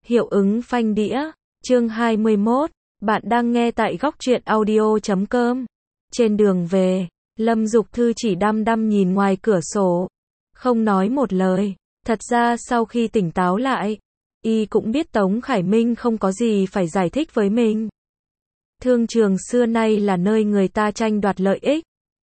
Hiệu ứng phanh đĩa. Chương 21. Bạn đang nghe tại góc truyện audio.com. Trên đường về, Lâm Dục Thư chỉ đăm đăm nhìn ngoài cửa sổ, không nói một lời. Thật ra sau khi tỉnh táo lại, y cũng biết Tống Khải Minh không có gì phải giải thích với mình. Thương trường xưa nay là nơi người ta tranh đoạt lợi ích,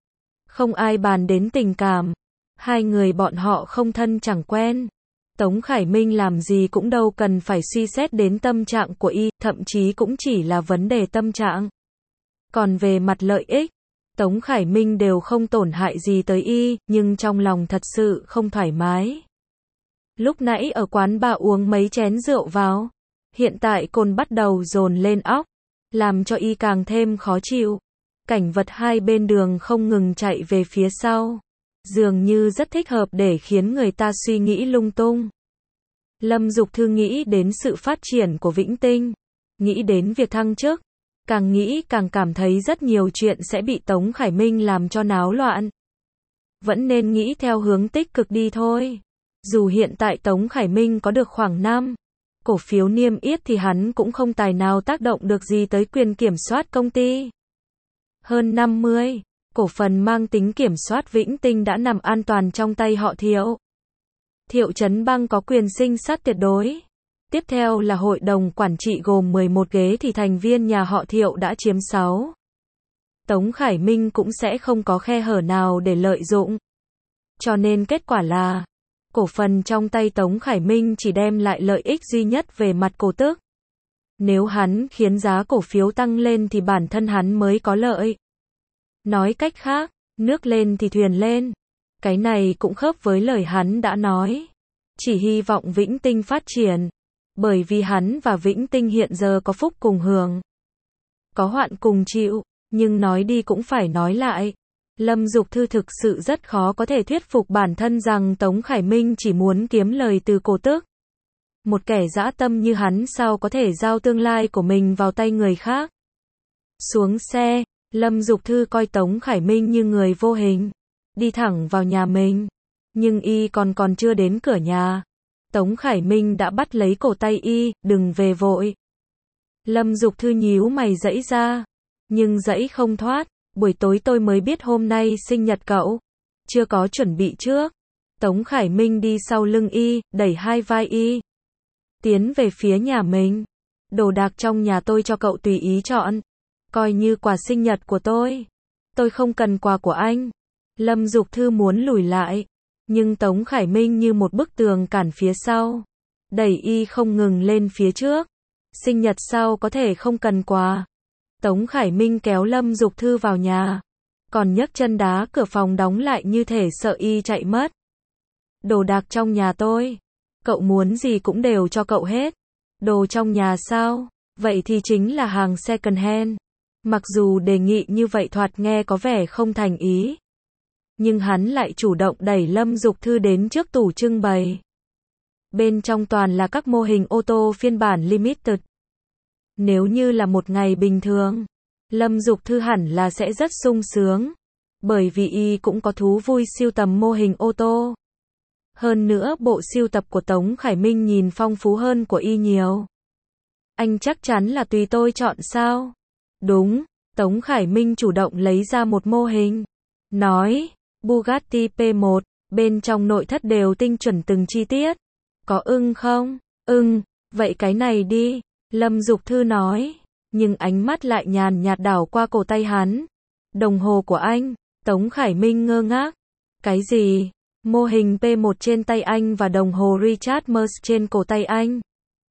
không ai bàn đến tình cảm. Hai người bọn họ không thân chẳng quen. Tống Khải Minh làm gì cũng đâu cần phải suy xét đến tâm trạng của y, thậm chí cũng chỉ là vấn đề tâm trạng. Còn về mặt lợi ích, Tống Khải Minh đều không tổn hại gì tới y, nhưng trong lòng thật sự không thoải mái. Lúc nãy ở quán bà uống mấy chén rượu vào, hiện tại cồn bắt đầu dồn lên óc, làm cho y càng thêm khó chịu. Cảnh vật hai bên đường không ngừng chạy về phía sau, dường như rất thích hợp để khiến người ta suy nghĩ lung tung. Lâm Dục Thư nghĩ đến sự phát triển của Vĩnh Tinh, nghĩ đến việc thăng chức, càng nghĩ càng cảm thấy rất nhiều chuyện sẽ bị Tống Khải Minh làm cho náo loạn. Vẫn nên nghĩ theo hướng tích cực đi thôi. Dù hiện tại Tống Khải Minh có được khoảng 5 cổ phiếu niêm yết thì hắn cũng không tài nào tác động được gì tới quyền kiểm soát công ty. Hơn 50 cổ phần mang tính kiểm soát Vĩnh Tinh đã nằm an toàn trong tay họ Thiệu. Thiệu Chấn Băng có quyền sinh sát tuyệt đối. Tiếp theo là hội đồng quản trị gồm 11 ghế thì thành viên nhà họ Thiệu đã chiếm 6. Tống Khải Minh cũng sẽ không có khe hở nào để lợi dụng. Cho nên kết quả là, cổ phần trong tay Tống Khải Minh chỉ đem lại lợi ích duy nhất về mặt cổ tức. Nếu hắn khiến giá cổ phiếu tăng lên thì bản thân hắn mới có lợi. Nói cách khác, nước lên thì thuyền lên. Cái này cũng khớp với lời hắn đã nói. Chỉ hy vọng Vĩnh Tinh phát triển. Bởi vì hắn và Vĩnh Tinh hiện giờ có phúc cùng hưởng, có hoạn cùng chịu. Nhưng nói đi cũng phải nói lại. Lâm Dục Thư thực sự rất khó có thể thuyết phục bản thân rằng Tống Khải Minh chỉ muốn kiếm lời từ cổ tức. Một kẻ dã tâm như hắn sao có thể giao tương lai của mình vào tay người khác. Xuống xe, Lâm Dục Thư coi Tống Khải Minh như người vô hình, đi thẳng vào nhà mình. Nhưng y còn chưa đến cửa nhà, Tống Khải Minh đã bắt lấy cổ tay y, đừng về vội. Lâm Dục Thư nhíu mày giãy ra, nhưng giãy không thoát. Buổi tối tôi mới biết hôm nay sinh nhật cậu, chưa có chuẩn bị trước. Tống Khải Minh đi sau lưng y, đẩy hai vai y, tiến về phía nhà mình. Đồ đạc trong nhà tôi cho cậu tùy ý chọn, coi như quà sinh nhật của tôi. Tôi không cần quà của anh. Lâm Dục Thư muốn lùi lại, nhưng Tống Khải Minh như một bức tường cản phía sau, đẩy y không ngừng lên phía trước. Sinh nhật sao có thể không cần quà. Tống Khải Minh kéo Lâm Dục Thư vào nhà, còn nhấc chân đá cửa phòng đóng lại như thể sợ y chạy mất. Đồ đạc trong nhà tôi, cậu muốn gì cũng đều cho cậu hết. Đồ trong nhà sao? Vậy thì chính là hàng second hand. Mặc dù đề nghị như vậy thoạt nghe có vẻ không thành ý, nhưng hắn lại chủ động đẩy Lâm Dục Thư đến trước tủ trưng bày. Bên trong toàn là các mô hình ô tô phiên bản limited. Nếu như là một ngày bình thường, Lâm Dục Thư hẳn là sẽ rất sung sướng, bởi vì y cũng có thú vui sưu tầm mô hình ô tô. Hơn nữa bộ sưu tập của Tống Khải Minh nhìn phong phú hơn của y nhiều. Anh chắc chắn là tùy tôi chọn sao? Đúng, Tống Khải Minh chủ động lấy ra một mô hình, nói, Bugatti P1, bên trong nội thất đều tinh chuẩn từng chi tiết. Có ưng không? Ưng, vậy cái này đi. Lâm Dục Thư nói, nhưng ánh mắt lại nhàn nhạt đảo qua cổ tay hắn. Đồng hồ của anh. Tống Khải Minh ngơ ngác. Cái gì? Mô hình P1 trên tay anh và đồng hồ Richard Mille trên cổ tay anh.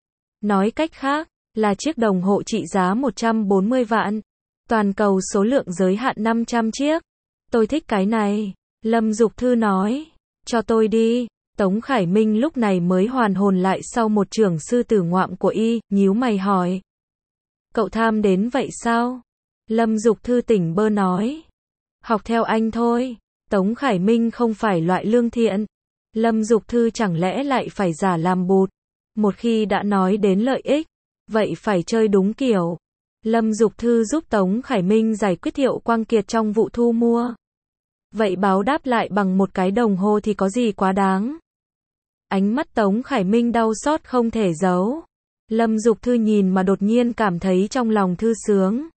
Nói cách khác, là chiếc đồng hồ trị giá 140 vạn. Toàn cầu số lượng giới hạn 500 chiếc. Tôi thích cái này. Lâm Dục Thư nói, cho tôi đi. Tống Khải Minh lúc này mới hoàn hồn lại sau một chưởng sư tử ngoạm của y, nhíu mày hỏi. Cậu tham đến vậy sao? Lâm Dục Thư tỉnh bơ nói. Học theo anh thôi. Tống Khải Minh không phải loại lương thiện. Lâm Dục Thư chẳng lẽ lại phải giả làm bụt. Một khi đã nói đến lợi ích, vậy phải chơi đúng kiểu. Lâm Dục Thư giúp Tống Khải Minh giải quyết Thiệu Quang Kiệt trong vụ thu mua. Vậy báo đáp lại bằng một cái đồng hồ thì có gì quá đáng. Ánh mắt Tống Khải Minh đau xót không thể giấu. Lâm Dục Thư nhìn mà đột nhiên cảm thấy trong lòng thư sướng.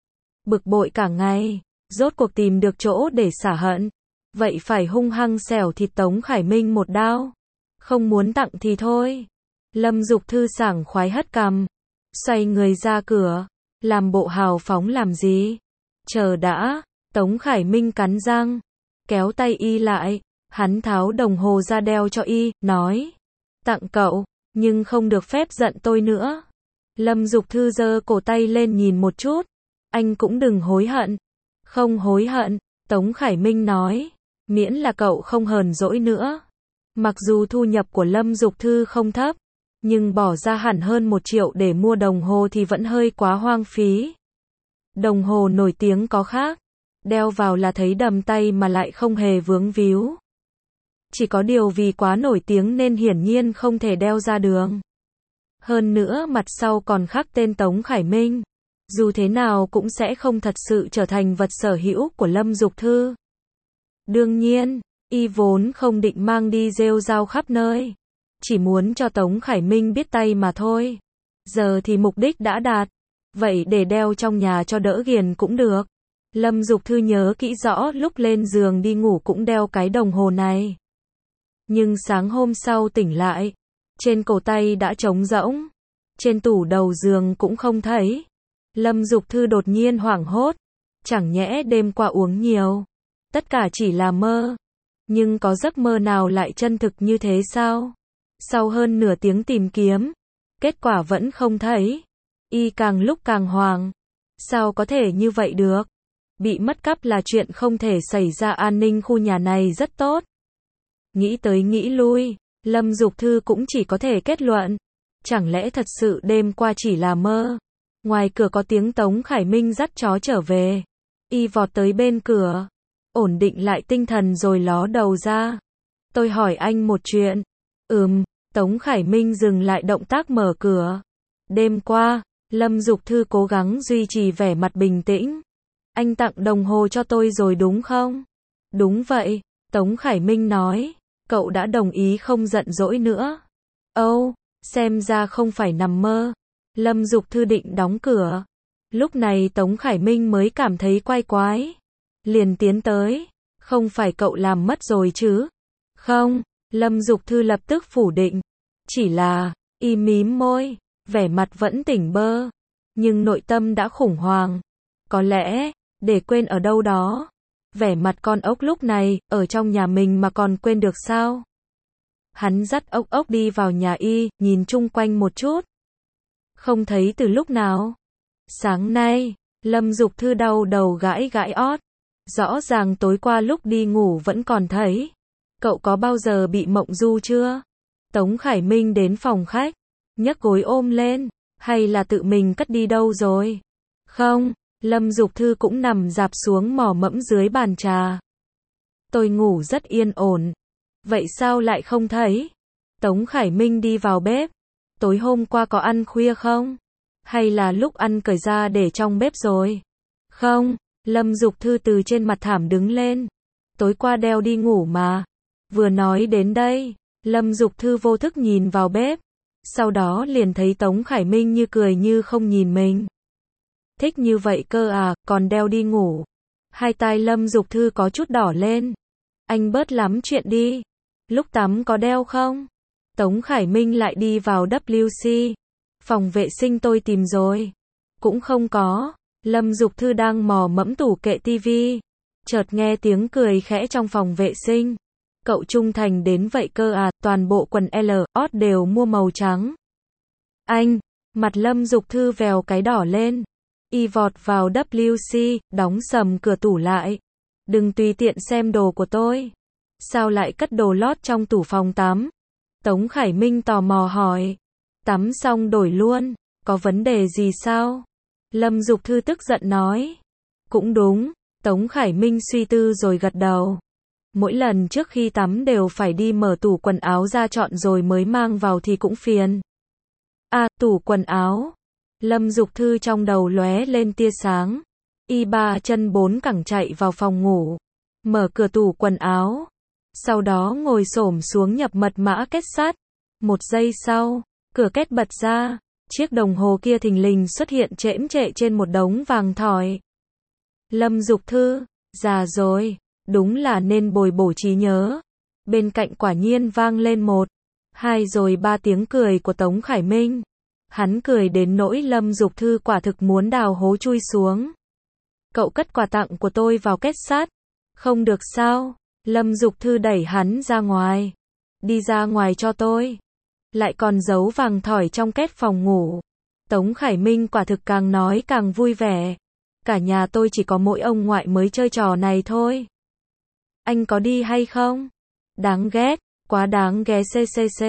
Bực bội cả ngày, rốt cuộc tìm được chỗ để xả hận. Vậy phải hung hăng xẻo thịt Tống Khải Minh một đao. Không muốn tặng thì thôi. Lâm Dục Thư sảng khoái hất cằm, xoay người ra cửa. Làm bộ hào phóng làm gì? Chờ đã. Tống Khải Minh cắn răng, kéo tay y lại. Hắn tháo đồng hồ ra đeo cho y, nói. Tặng cậu, nhưng không được phép giận tôi nữa. Lâm Dục Thư giơ cổ tay lên nhìn một chút. Anh cũng đừng hối hận. Không hối hận, Tống Khải Minh nói. Miễn là cậu không hờn dỗi nữa. Mặc dù thu nhập của Lâm Dục Thư không thấp, nhưng bỏ ra hẳn hơn 1 triệu để mua đồng hồ thì vẫn hơi quá hoang phí. Đồng hồ nổi tiếng có khác, đeo vào là thấy đầm tay mà lại không hề vướng víu. Chỉ có điều vì quá nổi tiếng nên hiển nhiên không thể đeo ra đường. Hơn nữa mặt sau còn khắc tên Tống Khải Minh. Dù thế nào cũng sẽ không thật sự trở thành vật sở hữu của Lâm Dục Thư. Đương nhiên, y vốn không định mang đi rêu rao khắp nơi. Chỉ muốn cho Tống Khải Minh biết tay mà thôi. Giờ thì mục đích đã đạt. Vậy để đeo trong nhà cho đỡ ghiền cũng được. Lâm Dục Thư nhớ kỹ rõ lúc lên giường đi ngủ cũng đeo cái đồng hồ này. Nhưng sáng hôm sau tỉnh lại, trên cổ tay đã trống rỗng. Trên tủ đầu giường cũng không thấy. Lâm Dục Thư đột nhiên hoảng hốt. Chẳng nhẽ đêm qua uống nhiều. Tất cả chỉ là mơ. Nhưng có giấc mơ nào lại chân thực như thế sao? Sau hơn nửa tiếng tìm kiếm, kết quả vẫn không thấy. Y càng lúc càng hoảng. Sao có thể như vậy được? Bị mất cắp là chuyện không thể xảy ra, an ninh khu nhà này rất tốt. Nghĩ tới nghĩ lui, Lâm Dục Thư cũng chỉ có thể kết luận. Chẳng lẽ thật sự đêm qua chỉ là mơ? Ngoài cửa có tiếng Tống Khải Minh dắt chó trở về. Y vọt tới bên cửa, ổn định lại tinh thần rồi ló đầu ra. Tôi hỏi anh một chuyện. Tống Khải Minh dừng lại động tác mở cửa. Đêm qua, Lâm Dục Thư cố gắng duy trì vẻ mặt bình tĩnh. Anh tặng đồng hồ cho tôi rồi đúng không? Đúng vậy, Tống Khải Minh nói. Cậu đã đồng ý không giận dỗi nữa. Xem ra không phải nằm mơ. Lâm Dục Thư định đóng cửa. Lúc này Tống Khải Minh mới cảm thấy quái quái. Liền tiến tới. Không phải cậu làm mất rồi chứ? Không, Lâm Dục Thư lập tức phủ định. Chỉ là, y mím môi, vẻ mặt vẫn tỉnh bơ. Nhưng nội tâm đã khủng hoảng. Có lẽ, để quên ở đâu đó. Vẻ mặt con ốc lúc này, ở trong nhà mình mà còn quên được sao? Hắn dắt ốc ốc đi vào nhà y, nhìn chung quanh một chút. Không thấy từ lúc nào. Sáng nay, Lâm Dục Thư đau đầu gãi gãi ót. Rõ ràng tối qua lúc đi ngủ vẫn còn thấy. Cậu có bao giờ bị mộng du chưa? Tống Khải Minh đến phòng khách, nhấc gối ôm lên, hay là tự mình cất đi đâu rồi? Không, Lâm Dục Thư cũng nằm rạp xuống mò mẫm dưới bàn trà. Tôi ngủ rất yên ổn. Vậy sao lại không thấy? Tống Khải Minh đi vào bếp. Tối hôm qua có ăn khuya không? Hay là lúc ăn cởi ra để trong bếp rồi? Không, Lâm Dục Thư từ trên mặt thảm đứng lên. Tối qua đeo đi ngủ mà. Vừa nói đến đây, Lâm Dục Thư vô thức nhìn vào bếp. Sau đó liền thấy Tống Khải Minh như cười như không nhìn mình. Thích như vậy cơ à, còn đeo đi ngủ. Hai tai Lâm Dục Thư có chút đỏ lên. Anh bớt lắm chuyện đi. Lúc tắm có đeo không? Tống Khải Minh lại đi vào WC. Phòng vệ sinh tôi tìm rồi. Cũng không có. Lâm Dục Thư đang mò mẫm tủ kệ tivi. Chợt nghe tiếng cười khẽ trong phòng vệ sinh. Cậu trung thành đến vậy cơ à, toàn bộ quần L, ót đều mua màu trắng. Anh, mặt Lâm Dục Thư vèo cái đỏ lên. Y vọt vào WC, đóng sầm cửa tủ lại. Đừng tùy tiện xem đồ của tôi. Sao lại cất đồ lót trong tủ phòng tắm? Tống Khải Minh tò mò hỏi. Tắm xong đổi luôn, có vấn đề gì sao? Lâm Dục Thư tức giận nói. Cũng đúng, Tống Khải Minh suy tư rồi gật đầu. Mỗi lần trước khi tắm đều phải đi mở tủ quần áo ra chọn rồi mới mang vào thì cũng phiền. À, tủ quần áo. Lâm Dục Thư trong đầu lóe lên tia sáng. Y ba chân bốn cẳng chạy vào phòng ngủ. Mở cửa tủ quần áo. Sau đó ngồi xổm xuống nhập mật mã kết sắt. 1 giây sau, cửa kết bật ra. Chiếc đồng hồ kia thình lình xuất hiện chễm chệ trên một đống vàng thỏi. Lâm Dục Thư, già rồi, đúng là nên bồi bổ trí nhớ. Bên cạnh quả nhiên vang lên 1, 2 rồi 3 tiếng cười của Tống Khải Minh. Hắn cười đến nỗi Lâm Dục Thư quả thực muốn đào hố chui xuống. Cậu cất quà tặng của tôi vào két sắt. Không được sao? Lâm Dục Thư đẩy hắn ra ngoài. Đi ra ngoài cho tôi. Lại còn giấu vàng thỏi trong két phòng ngủ. Tống Khải Minh quả thực càng nói càng vui vẻ. Cả nhà tôi chỉ có mỗi ông ngoại mới chơi trò này thôi. Anh có đi hay không? Đáng ghét, quá đáng ghét CCC.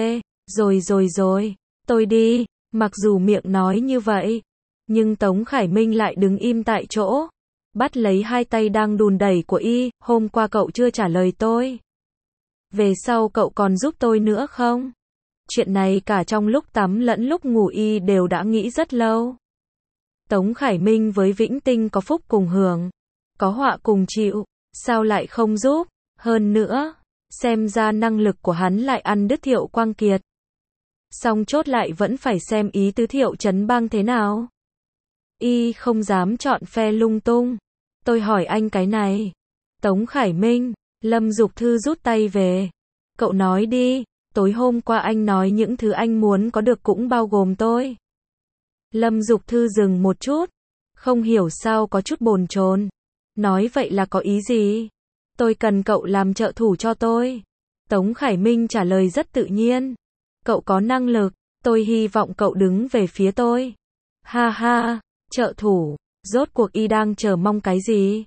Rồi, tôi đi. Mặc dù miệng nói như vậy, nhưng Tống Khải Minh lại đứng im tại chỗ, bắt lấy hai tay đang đùn đẩy của y. Hôm qua cậu chưa trả lời tôi. Về sau cậu còn giúp tôi nữa không? Chuyện này cả trong lúc tắm lẫn lúc ngủ y đều đã nghĩ rất lâu. Tống Khải Minh với Vĩnh Tinh có phúc cùng hưởng, có họa cùng chịu, sao lại không giúp? Hơn nữa, xem ra năng lực của hắn lại ăn đứt Thiệu Quang Kiệt. Song chốt lại vẫn phải xem ý tứ Thiệu Trấn Bang thế nào. Y không dám chọn phe lung tung. Tôi hỏi anh cái này. Tống Khải Minh, Lâm Dục Thư rút tay về. Cậu nói đi, tối hôm qua anh nói những thứ anh muốn có được cũng bao gồm tôi. Lâm Dục Thư dừng một chút, không hiểu sao có chút bồn chồn. Nói vậy là có ý gì? Tôi cần cậu làm trợ thủ cho tôi. Tống Khải Minh trả lời rất tự nhiên. Cậu có năng lực, tôi hy vọng cậu đứng về phía tôi. Ha ha, trợ thủ, rốt cuộc y đang chờ mong cái gì?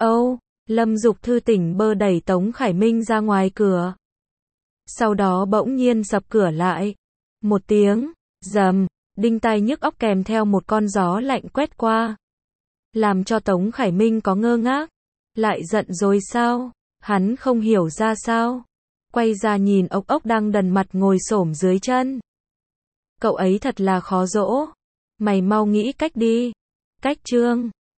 Lâm Dục Thư tỉnh bơ đẩy Tống Khải Minh ra ngoài cửa. Sau đó bỗng nhiên sập cửa lại. Một tiếng, rầm, đinh tai nhức óc kèm theo một con gió lạnh quét qua. Làm cho Tống Khải Minh có ngơ ngác. Lại giận rồi sao? Hắn không hiểu ra sao. Quay ra nhìn ốc ốc đang đần mặt ngồi xổm dưới chân. Cậu ấy thật là khó dỗ. Mày mau nghĩ cách đi. Cách Trương.